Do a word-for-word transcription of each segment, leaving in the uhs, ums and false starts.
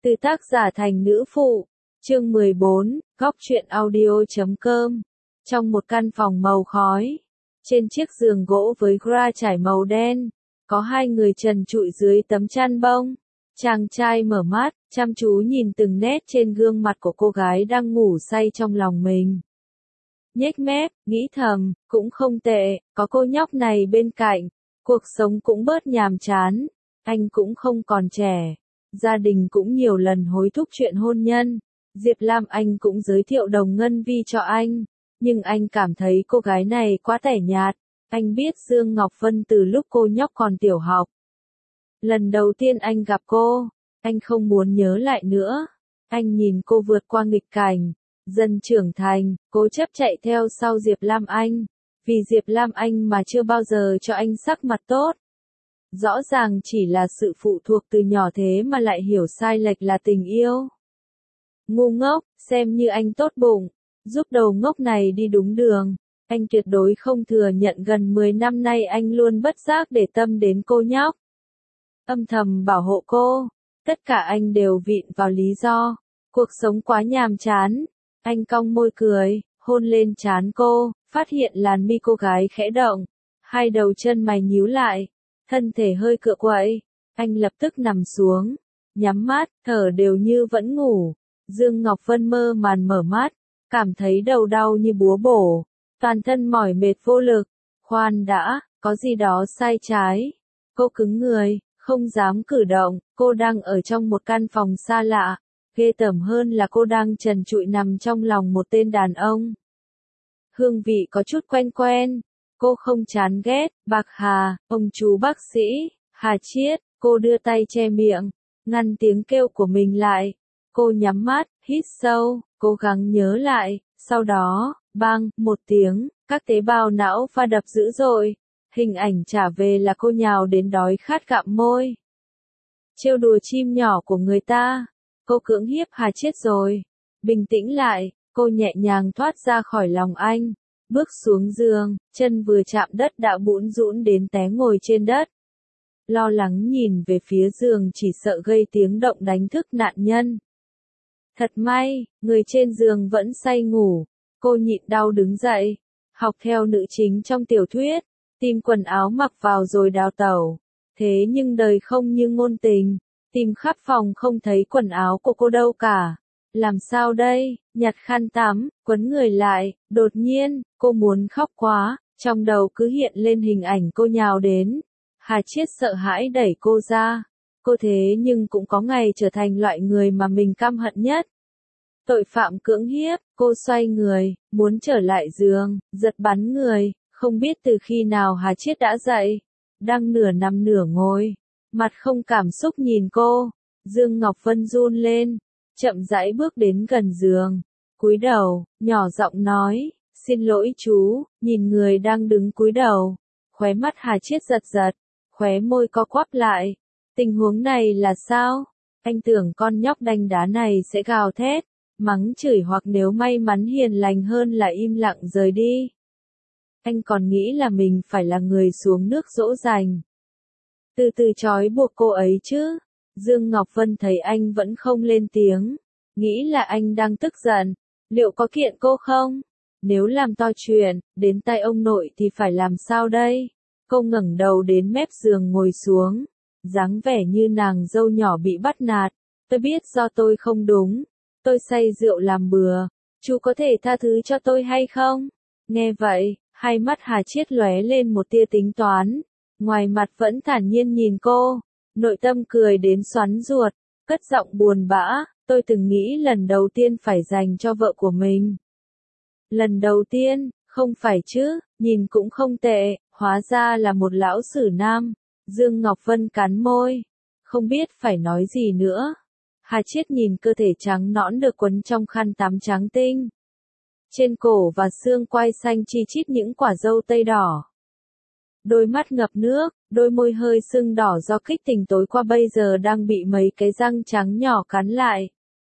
Từ tác giả thành nữ phụ. Chương mười bốn, góc truyện audio chấm com. Trong một căn phòng màu khói, trên chiếc giường gỗ với gra trải màu đen, có hai người trần trụi dưới tấm chăn bông. Chàng trai mở mắt, chăm chú nhìn từng nét trên gương mặt của cô gái đang ngủ say trong lòng mình. Nhếch mép, nghĩ thầm, cũng không tệ, có cô nhóc này bên cạnh, cuộc sống cũng bớt nhàm chán, anh cũng không còn trẻ. Gia đình cũng nhiều lần hối thúc chuyện hôn nhân, Diệp Lam Anh cũng giới thiệu Đồng Ngân Vi cho anh, nhưng anh cảm thấy cô gái này quá tẻ nhạt. Anh biết Dương Ngọc Vân từ lúc cô nhóc còn tiểu học. Lần đầu tiên anh gặp cô, anh không muốn nhớ lại nữa. Anh nhìn cô vượt qua nghịch cảnh, dần trưởng thành, cố chấp chạy theo sau Diệp Lam Anh, vì Diệp Lam Anh mà chưa bao giờ cho anh sắc mặt tốt. Rõ ràng chỉ là sự phụ thuộc từ nhỏ thế mà lại hiểu sai lệch là tình yêu. Ngu ngốc, xem như anh tốt bụng, giúp đầu ngốc này đi đúng đường. Anh tuyệt đối không thừa nhận gần mười năm nay anh luôn bất giác để tâm đến cô nhóc. Âm thầm bảo hộ cô, tất cả anh đều vịn vào lý do, cuộc sống quá nhàm chán. Anh cong môi cười, hôn lên trán cô, phát hiện làn mi cô gái khẽ động, hai đầu chân mày nhíu lại. Thân thể hơi cựa quậy, anh lập tức nằm xuống, nhắm mắt, thở đều như vẫn ngủ. Dương Ngọc Vân mơ màn mở mắt, cảm thấy đầu đau như búa bổ, toàn thân mỏi mệt vô lực. Khoan đã, có gì đó sai trái. Cô cứng người, không dám cử động, cô đang ở trong một căn phòng xa lạ, ghê tởm hơn là cô đang trần trụi nằm trong lòng một tên đàn ông. Hương vị có chút quen quen. Cô không chán ghét. Bạc Hà, ông chú bác sĩ, Hà Chiết, cô đưa tay che miệng, ngăn tiếng kêu của mình lại. Cô nhắm mắt, hít sâu, cố gắng nhớ lại, sau đó, bang, một tiếng, các tế bào não va đập dữ dội. Hình ảnh trả về là cô nhào đến đói khát gặm môi. Trêu đùa chim nhỏ của người ta, cô cưỡng hiếp Hà Chiết rồi. Bình tĩnh lại, cô nhẹ nhàng thoát ra khỏi lòng anh. Bước xuống giường, chân vừa chạm đất đã bủn rũn đến té ngồi trên đất. Lo lắng nhìn về phía giường chỉ sợ gây tiếng động đánh thức nạn nhân. Thật may, người trên giường vẫn say ngủ. Cô nhịn đau đứng dậy, học theo nữ chính trong tiểu thuyết, tìm quần áo mặc vào rồi đào tẩu. Thế nhưng đời không như ngôn tình, tìm khắp phòng không thấy quần áo của cô đâu cả. Làm sao đây, nhặt khăn tắm, quấn người lại, đột nhiên, cô muốn khóc quá, trong đầu cứ hiện lên hình ảnh cô nhào đến. Hà Chiết sợ hãi đẩy cô ra, cô thế nhưng cũng có ngày trở thành loại người mà mình căm hận nhất. Tội phạm cưỡng hiếp, cô xoay người, muốn trở lại giường, giật bắn người, không biết từ khi nào Hà Chiết đã dậy, đang nửa nằm nửa ngồi, mặt không cảm xúc nhìn cô. Dương Ngọc Vân run lên, chậm rãi bước đến gần giường, cúi đầu, nhỏ giọng nói, xin lỗi chú, nhìn người đang đứng cúi đầu. Khóe mắt Hà Chiết giật giật, khóe môi co quắp lại. Tình huống này là sao? Anh tưởng con nhóc đanh đá này sẽ gào thét, mắng chửi hoặc nếu may mắn hiền lành hơn là im lặng rời đi. Anh còn nghĩ là mình phải là người xuống nước dỗ dành, từ từ trói buộc cô ấy chứ. Dương Ngọc Vân thấy anh vẫn không lên tiếng, nghĩ là anh đang tức giận, liệu có kiện cô không? Nếu làm to chuyện, đến tay ông nội thì phải làm sao đây? Cô ngẩng đầu đến mép giường ngồi xuống, dáng vẻ như nàng dâu nhỏ bị bắt nạt. Tôi biết do tôi không đúng, tôi say rượu làm bừa, chú có thể tha thứ cho tôi hay không? Nghe vậy, hai mắt Hà Chiết lóe lên một tia tính toán, ngoài mặt vẫn thản nhiên nhìn cô. Nội tâm cười đến xoắn ruột, cất giọng buồn bã, tôi từng nghĩ lần đầu tiên phải dành cho vợ của mình. Lần đầu tiên, không phải chứ, nhìn cũng không tệ, hóa ra là một lão sử nam. Dương Ngọc Vân cắn môi, không biết phải nói gì nữa. Hà Chiết nhìn cơ thể trắng nõn được quấn trong khăn tắm trắng tinh. Trên cổ và xương quai xanh chi chít những quả dâu tây đỏ. Đôi mắt ngập nước, đôi môi hơi sưng đỏ do kích tình tối qua bây giờ đang bị mấy cái răng trắng nhỏ cắn lại.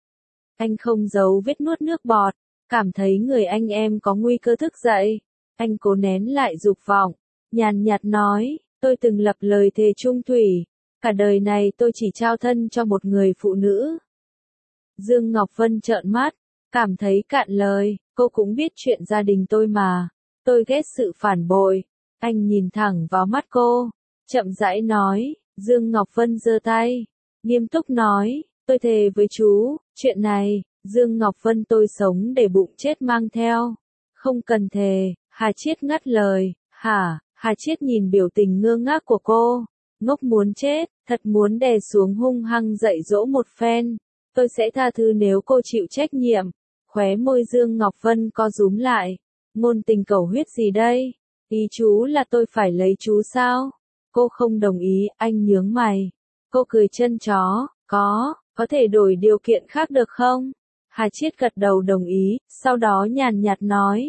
Anh không giấu vết nuốt nước bọt, cảm thấy người anh em có nguy cơ thức dậy. Anh cố nén lại dục vọng, nhàn nhạt nói, tôi từng lập lời thề chung thủy, cả đời này tôi chỉ trao thân cho một người phụ nữ. Dương Ngọc Vân trợn mắt, cảm thấy cạn lời, cô cũng biết chuyện gia đình tôi mà. Tôi ghét sự phản bội. Anh nhìn thẳng vào mắt cô, chậm rãi nói. Dương Ngọc Vân giơ tay, nghiêm túc nói, tôi thề với chú, chuyện này, Dương Ngọc Vân tôi sống để bụng chết mang theo. Không cần thề, Hà Chiết ngắt lời. Hả? Hà Chiết nhìn biểu tình ngơ ngác của cô, ngốc muốn chết, thật muốn đè xuống hung hăng dạy dỗ một phen. Tôi sẽ tha thứ nếu cô chịu trách nhiệm. Khóe môi Dương Ngọc Vân co rúm lại. Ngôn tình cầu huyết gì đây? Ý chú là tôi phải lấy chú sao? Cô không đồng ý, anh nhướng mày. Cô cười chân chó, có, có thể đổi điều kiện khác được không? Hà Chiết gật đầu đồng ý, sau đó nhàn nhạt nói.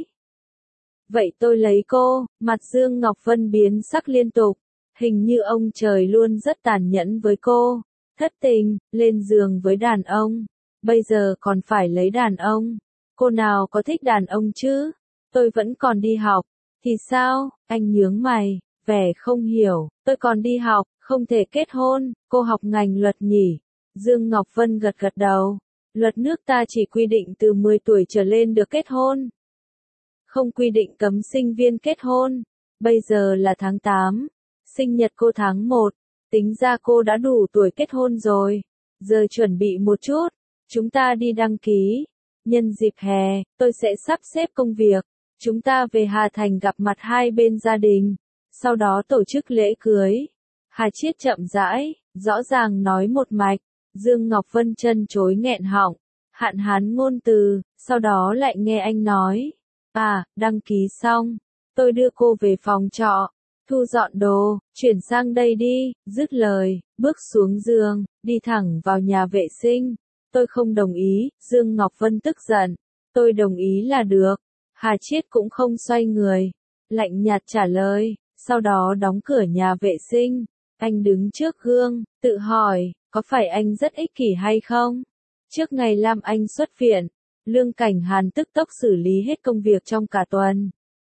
Vậy tôi lấy cô. Mặt Dương Ngọc Vân biến sắc liên tục. Hình như ông trời luôn rất tàn nhẫn với cô. Thất tình, lên giường với đàn ông. Bây giờ còn phải lấy đàn ông. Cô nào có thích đàn ông chứ? Tôi vẫn còn đi học. Thì sao? Anh nhướng mày, vẻ không hiểu. Tôi còn đi học, không thể kết hôn. Cô học ngành luật nhỉ? Dương Ngọc Vân gật gật đầu. Luật nước ta chỉ quy định từ mười tuổi trở lên được kết hôn. Không quy định cấm sinh viên kết hôn. Bây giờ là tháng tám. Sinh nhật cô tháng một. Tính ra cô đã đủ tuổi kết hôn rồi. Giờ chuẩn bị một chút. Chúng ta đi đăng ký. Nhân dịp hè, tôi sẽ sắp xếp công việc. Chúng ta về Hà Thành gặp mặt hai bên gia đình. Sau đó tổ chức lễ cưới. Hà Chiết chậm rãi, rõ ràng nói một mạch. Dương Ngọc Vân chân chối nghẹn họng. Hạn hán ngôn từ, sau đó lại nghe anh nói. À, đăng ký xong. Tôi đưa cô về phòng trọ. Thu dọn đồ, chuyển sang đây đi. Dứt lời, bước xuống giường, đi thẳng vào nhà vệ sinh. Tôi không đồng ý. Dương Ngọc Vân tức giận. Tôi đồng ý là được. Hà Chiết cũng không xoay người. Lạnh nhạt trả lời. Sau đó đóng cửa nhà vệ sinh. Anh đứng trước gương, tự hỏi, có phải anh rất ích kỷ hay không? Trước ngày Lam Anh xuất viện, Lương Cảnh Hàn tức tốc xử lý hết công việc trong cả tuần.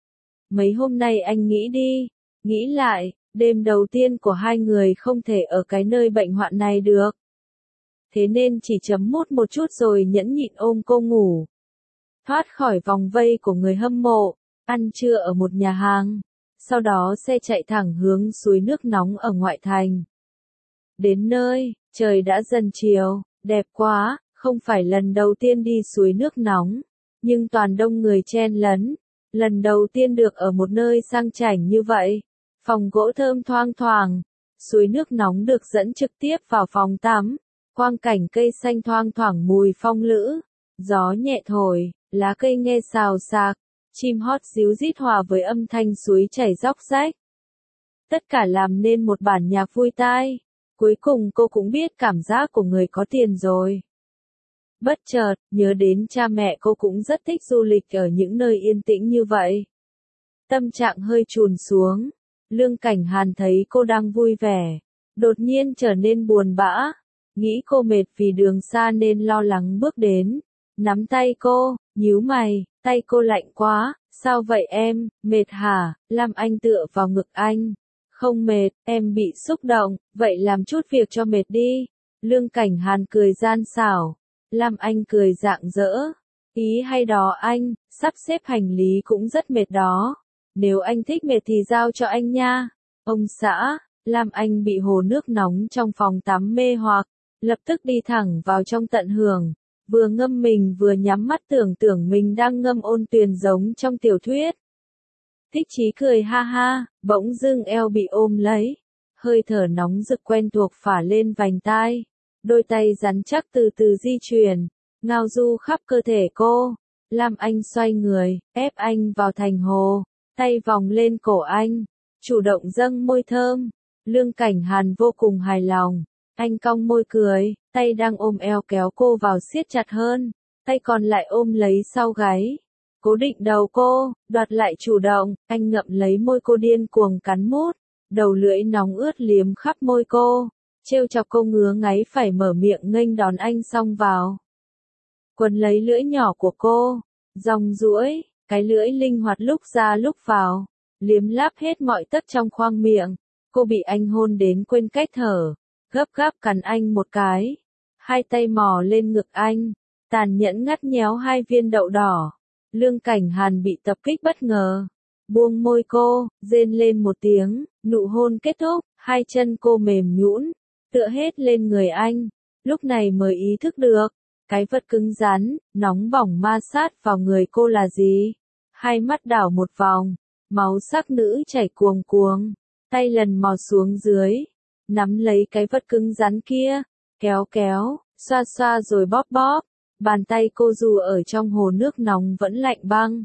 Mấy hôm nay anh nghĩ đi, nghĩ lại, đêm đầu tiên của hai người không thể ở cái nơi bệnh hoạn này được. Thế nên chỉ chấm mút một chút rồi nhẫn nhịn ôm cô ngủ. Thoát khỏi vòng vây của người hâm mộ, ăn trưa ở một nhà hàng. Sau đó xe chạy thẳng hướng suối nước nóng ở ngoại thành. Đến nơi, trời đã dần chiều, đẹp quá, không phải lần đầu tiên đi suối nước nóng, nhưng toàn đông người chen lấn. Lần đầu tiên được ở một nơi sang chảnh như vậy. Phòng gỗ thơm thoang thoảng, suối nước nóng được dẫn trực tiếp vào phòng tắm. Quang cảnh cây xanh thoang thoảng mùi phong lữ, gió nhẹ thổi, lá cây nghe xào xạc. Chim hót ríu rít hòa với âm thanh suối chảy róc rách. Tất cả làm nên một bản nhạc vui tai. Cuối cùng cô cũng biết cảm giác của người có tiền rồi. Bất chợt, nhớ đến cha mẹ cô cũng rất thích du lịch ở những nơi yên tĩnh như vậy. Tâm trạng hơi chùn xuống. Lương Cảnh Hàn thấy cô đang vui vẻ. Đột nhiên trở nên buồn bã. Nghĩ cô mệt vì đường xa nên lo lắng bước đến. Nắm tay cô, nhíu mày, tay cô lạnh quá, sao vậy em, mệt hả? Lam Anh tựa vào ngực anh. Không mệt, em bị xúc động, vậy làm chút việc cho mệt đi. Lương Cảnh Hàn cười gian xảo. Lam Anh cười rạng rỡ. Ý hay đó anh, sắp xếp hành lý cũng rất mệt đó. Nếu anh thích mệt thì giao cho anh nha. Ông xã, Lam Anh bị hồ nước nóng trong phòng tắm mê hoặc, lập tức đi thẳng vào trong tận hưởng. Vừa ngâm mình vừa nhắm mắt tưởng tưởng mình đang ngâm ôn tuyền giống trong tiểu thuyết. Thích Chí cười ha ha, bỗng dưng eo bị ôm lấy. Hơi thở nóng rực quen thuộc phả lên vành tai. Đôi tay rắn chắc từ từ di chuyển, ngao du khắp cơ thể cô. Lam Anh xoay người, ép anh vào thành hồ, tay vòng lên cổ anh, chủ động dâng môi thơm. Lương Cảnh Hàn vô cùng hài lòng. Anh cong môi cười, tay đang ôm eo kéo cô vào siết chặt hơn, tay còn lại ôm lấy sau gáy. Cố định đầu cô, đoạt lại chủ động, anh ngậm lấy môi cô điên cuồng cắn mút, đầu lưỡi nóng ướt liếm khắp môi cô, trêu chọc cô ngứa ngáy phải mở miệng nghênh đón anh xông vào. Quấn lấy lưỡi nhỏ của cô, dòng duỗi, cái lưỡi linh hoạt lúc ra lúc vào, liếm láp hết mọi tấc trong khoang miệng. Cô bị anh hôn đến quên cách thở, gấp gáp cắn anh một cái. hai tay mò lên ngực anh, tàn nhẫn ngắt nhéo hai viên đậu đỏ. Lương Cảnh Hàn bị tập kích bất ngờ, buông môi cô, rên lên một tiếng, nụ hôn kết thúc, hai chân cô mềm nhũn, tựa hết lên người anh, lúc này mới ý thức được, cái vật cứng rắn, nóng bỏng ma sát vào người cô là gì. Hai mắt đảo một vòng, máu sắc nữ chảy cuồng cuồng, tay lần mò xuống dưới, nắm lấy cái vật cứng rắn kia, kéo kéo, xoa xoa rồi bóp bóp, bàn tay cô dù ở trong hồ nước nóng vẫn lạnh băng.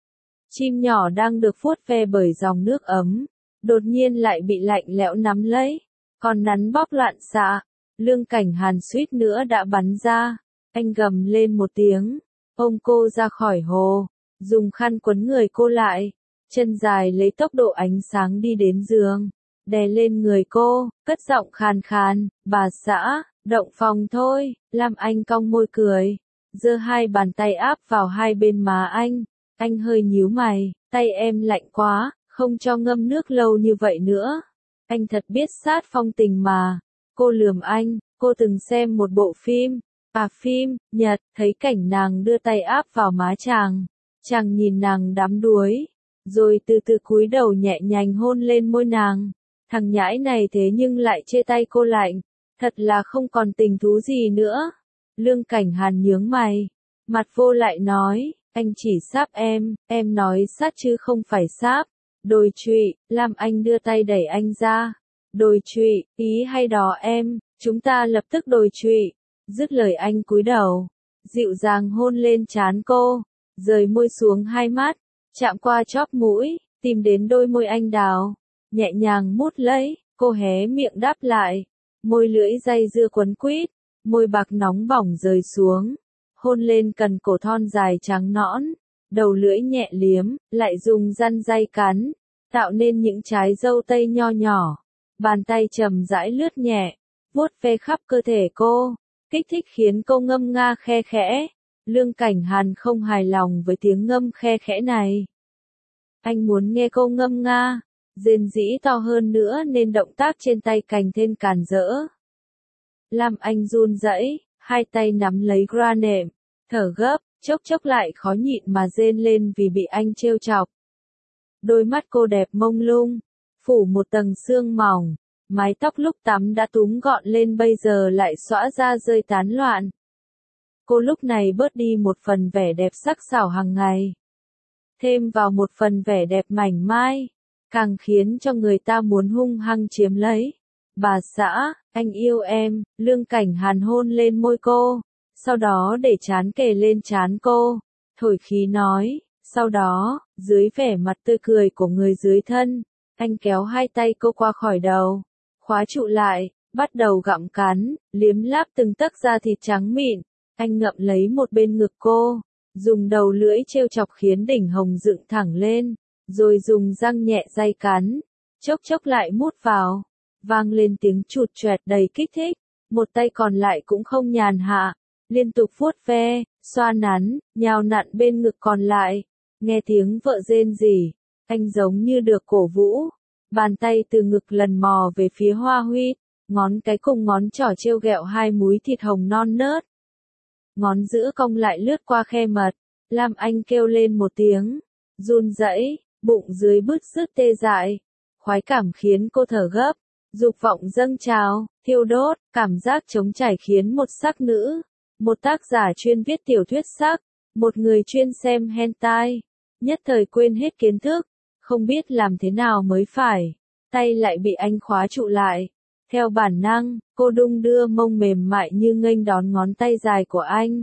Chim nhỏ đang được vuốt ve bởi dòng nước ấm, đột nhiên lại bị lạnh lẽo nắm lấy, con nắn bóp loạn xạ, Lương Cảnh Hàn suýt nữa đã bắn ra, anh gầm lên một tiếng, ôm cô ra khỏi hồ, dùng khăn quấn người cô lại, chân dài lấy tốc độ ánh sáng đi đến giường, đè lên người cô, cất giọng khàn khàn, bà xã, động phòng thôi, Lam Anh cong môi cười, giơ hai bàn tay áp vào hai bên má anh, anh hơi nhíu mày, tay em lạnh quá, không cho ngâm nước lâu như vậy nữa. Anh thật biết sát phong tình mà. Cô lườm anh, cô từng xem một bộ phim, à phim, Nhật, thấy cảnh nàng đưa tay áp vào má chàng. Chàng nhìn nàng đắm đuối, rồi từ từ cúi đầu nhẹ nhàng hôn lên môi nàng. Thằng nhãi này thế nhưng lại chê tay cô lạnh, thật là không còn tình thú gì nữa. Lương Cảnh Hàn nhướng mày, mặt vô lại nói, anh chỉ sáp em, em nói sát chứ không phải sáp. Đồi trụy, Lam Anh đưa tay đẩy anh ra. Đồi trụy, ý hay đó em, chúng ta lập tức đồi trụy. Dứt lời anh cúi đầu, dịu dàng hôn lên trán cô, rời môi xuống hai mắt, chạm qua chóp mũi, tìm đến đôi môi anh đào, nhẹ nhàng mút lấy, cô hé miệng đáp lại, môi lưỡi dây dưa quấn quýt, môi bạc nóng bỏng rời xuống, hôn lên cần cổ thon dài trắng nõn, đầu lưỡi nhẹ liếm, lại dùng răn day cắn, tạo nên những trái dâu tây nho nhỏ, bàn tay chậm rãi lướt nhẹ, vuốt ve khắp cơ thể cô, kích thích khiến cô ngâm nga khe khẽ. Lương Cảnh Hàn không hài lòng với tiếng ngâm khe khẽ này. Anh muốn nghe cô ngâm nga, rền rĩ to hơn nữa nên động tác trên tay càng thêm càn rỡ. Lam Anh run rẩy, hai tay nắm lấy granệm, thở gấp, chốc chốc lại khó nhịn mà rên lên vì bị anh trêu chọc. Đôi mắt cô đẹp mông lung, phủ một tầng sương mỏng, mái tóc lúc tắm đã túm gọn lên bây giờ lại xõa ra rơi tán loạn. Cô lúc này bớt đi một phần vẻ đẹp sắc sảo hàng ngày, thêm vào một phần vẻ đẹp mảnh mai, càng khiến cho người ta muốn hung hăng chiếm lấy. Bà xã, anh yêu em, Lương Cảnh Hàn hôn lên môi cô, sau đó để trán kề lên trán cô, thổi khí nói, sau đó, dưới vẻ mặt tươi cười của người dưới thân, anh kéo hai tay cô qua khỏi đầu, khóa trụ lại, bắt đầu gặm cắn, liếm láp từng tấc da thịt trắng mịn, anh ngậm lấy một bên ngực cô, dùng đầu lưỡi trêu chọc khiến đỉnh hồng dựng thẳng lên, rồi dùng răng nhẹ day cắn, chốc chốc lại mút vào, vang lên tiếng chụt choẹt đầy kích thích, một tay còn lại cũng không nhàn hạ, liên tục vuốt ve, xoa nắn, nhào nặn bên ngực còn lại, nghe tiếng vợ rên rỉ, anh giống như được cổ vũ, bàn tay từ ngực lần mò về phía hoa huy, ngón cái cùng ngón trỏ trêu ghẹo hai múi thịt hồng non nớt. Ngón giữa cong lại lướt qua khe mật, Lam Anh kêu lên một tiếng, run rẩy, bụng dưới bứt rứt tê dại, khoái cảm khiến cô thở gấp, dục vọng dâng trào, thiêu đốt, cảm giác trống trải khiến một sắc nữ, một tác giả chuyên viết tiểu thuyết sắc, một người chuyên xem hentai, nhất thời quên hết kiến thức, không biết làm thế nào mới phải, tay lại bị anh khóa trụ lại. Theo bản năng, cô đung đưa mông mềm mại như nghênh đón ngón tay dài của anh.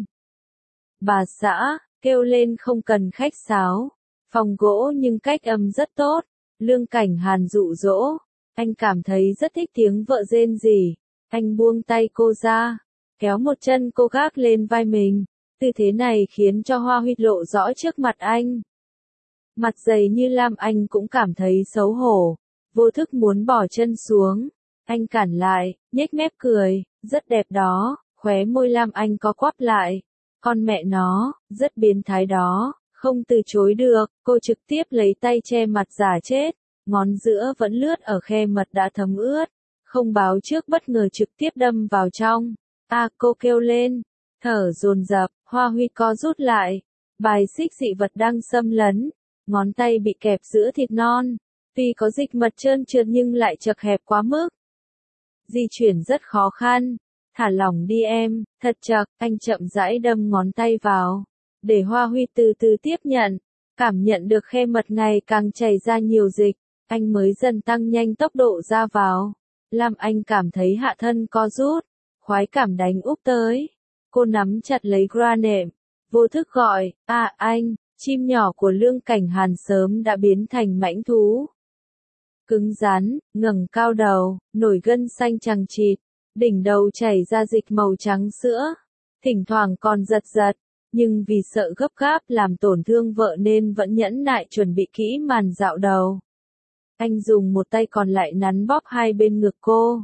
Bà xã, kêu lên không cần khách sáo, phòng gỗ nhưng cách âm rất tốt, Lương Cảnh Hàn dụ dỗ, anh cảm thấy rất thích tiếng vợ rên rỉ, anh buông tay cô ra, kéo một chân cô gác lên vai mình, tư thế này khiến cho Hoa Huy lộ rõ trước mặt anh. Mặt dày như Lam Anh cũng cảm thấy xấu hổ, vô thức muốn bỏ chân xuống. Anh cản lại, nhếch mép cười, rất đẹp đó, khóe môi Lam Anh có quắp lại. Con mẹ nó, rất biến thái đó, không từ chối được, cô trực tiếp lấy tay che mặt giả chết, ngón giữa vẫn lướt ở khe mật đã thấm ướt, không báo trước bất ngờ trực tiếp đâm vào trong. A cô kêu lên, thở dồn dập, Hoa Huy co rút lại, bài xích dị vật đang xâm lấn, ngón tay bị kẹp giữa thịt non, tuy có dịch mật trơn trượt nhưng lại chật hẹp quá mức. Di chuyển rất khó khăn, thả lỏng đi em, thật chật, anh chậm rãi đâm ngón tay vào, để Hoa Huy từ từ tiếp nhận, cảm nhận được khe mật ngày càng chảy ra nhiều dịch, anh mới dần tăng nhanh tốc độ ra vào, làm anh cảm thấy hạ thân co rút, khoái cảm đánh úp tới. Cô nắm chặt lấy Granệm, vô thức gọi, à anh, chim nhỏ của Lương Cảnh Hàn sớm đã biến thành mãnh thú. Cứng rắn, ngẩng cao đầu, nổi gân xanh chằng chịt, đỉnh đầu chảy ra dịch màu trắng sữa, thỉnh thoảng còn giật giật, nhưng vì sợ gấp gáp làm tổn thương vợ nên vẫn nhẫn nại chuẩn bị kỹ màn dạo đầu. Anh dùng một tay còn lại nắn bóp hai bên ngực cô,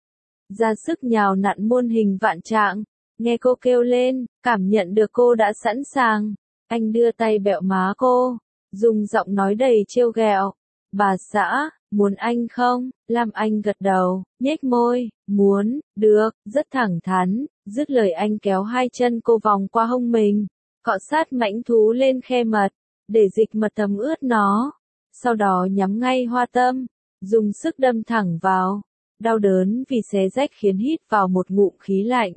ra sức nhào nặn muôn hình vạn trạng. Nghe cô kêu lên, cảm nhận được cô đã sẵn sàng, anh đưa tay bẹo má cô, dùng giọng nói đầy trêu ghẹo, bà xã, muốn anh không? Lam Anh gật đầu, nhếch môi, muốn, được, rất thẳng thắn, dứt lời anh kéo hai chân cô vòng qua hông mình, cọ sát mãnh thú lên khe mật, để dịch mật thấm ướt nó, sau đó nhắm ngay hoa tâm, dùng sức đâm thẳng vào, đau đớn vì xé rách khiến hít vào một ngụm khí lạnh.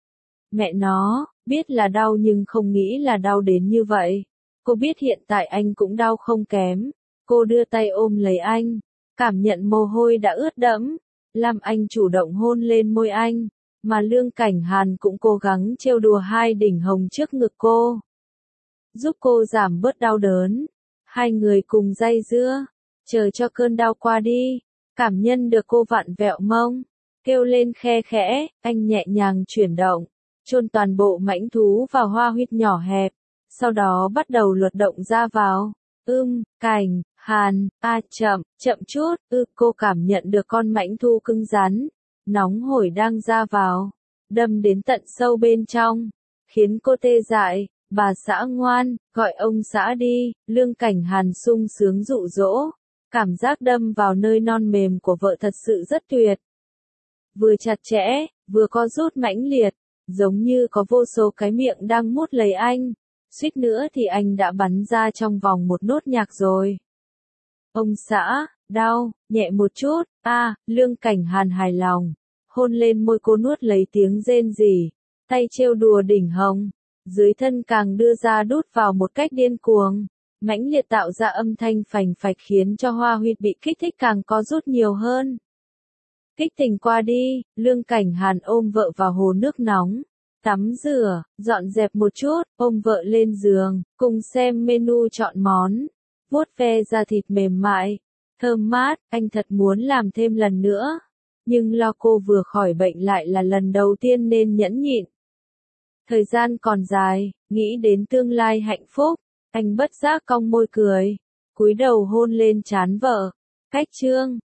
Mẹ nó, biết là đau nhưng không nghĩ là đau đến như vậy. Cô biết hiện tại anh cũng đau không kém. Cô đưa tay ôm lấy anh, cảm nhận mồ hôi đã ướt đẫm. Lam Anh chủ động hôn lên môi anh, mà Lương Cảnh Hàn cũng cố gắng trêu đùa hai đỉnh hồng trước ngực cô, giúp cô giảm bớt đau đớn. Hai người cùng day dưa, chờ cho cơn đau qua đi. Cảm nhận được cô vặn vẹo mông, kêu lên khe khẽ, anh nhẹ nhàng chuyển động, chôn toàn bộ mãnh thú vào hoa huyệt nhỏ hẹp, sau đó bắt đầu luật động ra vào. Ưm, Cảnh, Hàn, a chậm, chậm chút, ư cô cảm nhận được con mãnh thú cứng rắn, nóng hổi đang ra vào, đâm đến tận sâu bên trong, khiến cô tê dại. Bà xã ngoan, gọi ông xã đi. Lương Cảnh Hàn sung sướng dụ dỗ, cảm giác đâm vào nơi non mềm của vợ thật sự rất tuyệt. Vừa chặt chẽ, vừa co rút mãnh liệt, giống như có vô số cái miệng đang mút lấy anh, suýt nữa thì anh đã bắn ra trong vòng một nốt nhạc rồi. Ông xã, đau, nhẹ một chút, a à, Lương Cảnh Hàn hài lòng, hôn lên môi cô nuốt lấy tiếng rên rỉ, tay trêu đùa đỉnh hồng, dưới thân càng đưa ra đút vào một cách điên cuồng, mãnh liệt tạo ra âm thanh phành phạch khiến cho hoa huyệt bị kích thích càng có rút nhiều hơn. Kích tình qua đi, Lương Cảnh Hàn ôm vợ vào hồ nước nóng, tắm rửa, dọn dẹp một chút, ôm vợ lên giường, cùng xem menu chọn món, vuốt ve da thịt mềm mại, thơm mát, anh thật muốn làm thêm lần nữa, nhưng lo cô vừa khỏi bệnh lại là lần đầu tiên nên nhẫn nhịn. Thời gian còn dài, nghĩ đến tương lai hạnh phúc, anh bất giác cong môi cười, cúi đầu hôn lên trán vợ. Cách chương